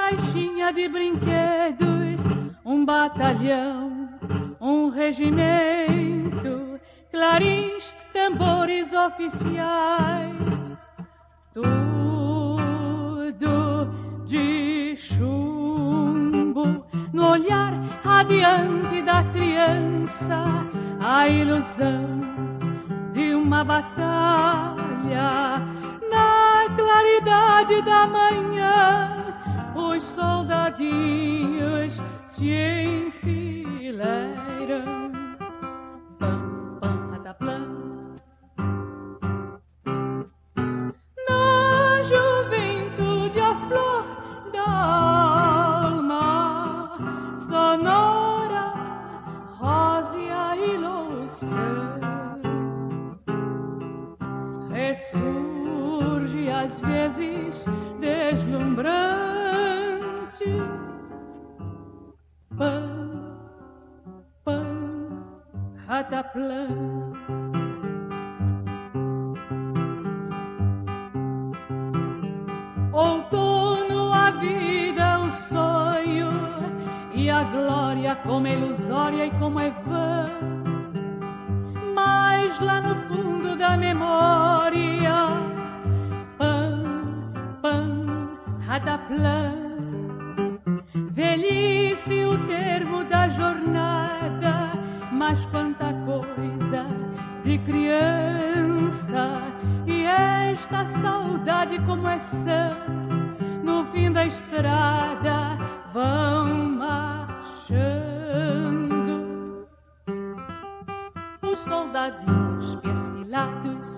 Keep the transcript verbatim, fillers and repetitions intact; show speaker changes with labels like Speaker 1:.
Speaker 1: caixinha de brinquedos, um batalhão, um regimento, clarins, tambores oficiais, tudo de chumbo, no olhar radiante da criança, a ilusão de uma batalha. Na claridade da manhã, os soldadinhos se enfileiram. Pam, pam, rataplã. Na juventude a flor da alma, sonora, rósea e louça, ressurge às vezes deslumbrante. Pam, pam, rataplã. Outono, a vida, o sonho, e a glória como é ilusória e como é vã. Mas lá no fundo da memória, pam, pam, rataplã. Velhice, o termo da jornada, mas quanta coisa de criança. E esta saudade como é sã, no fim da estrada vão marchando os soldadinhos perfilados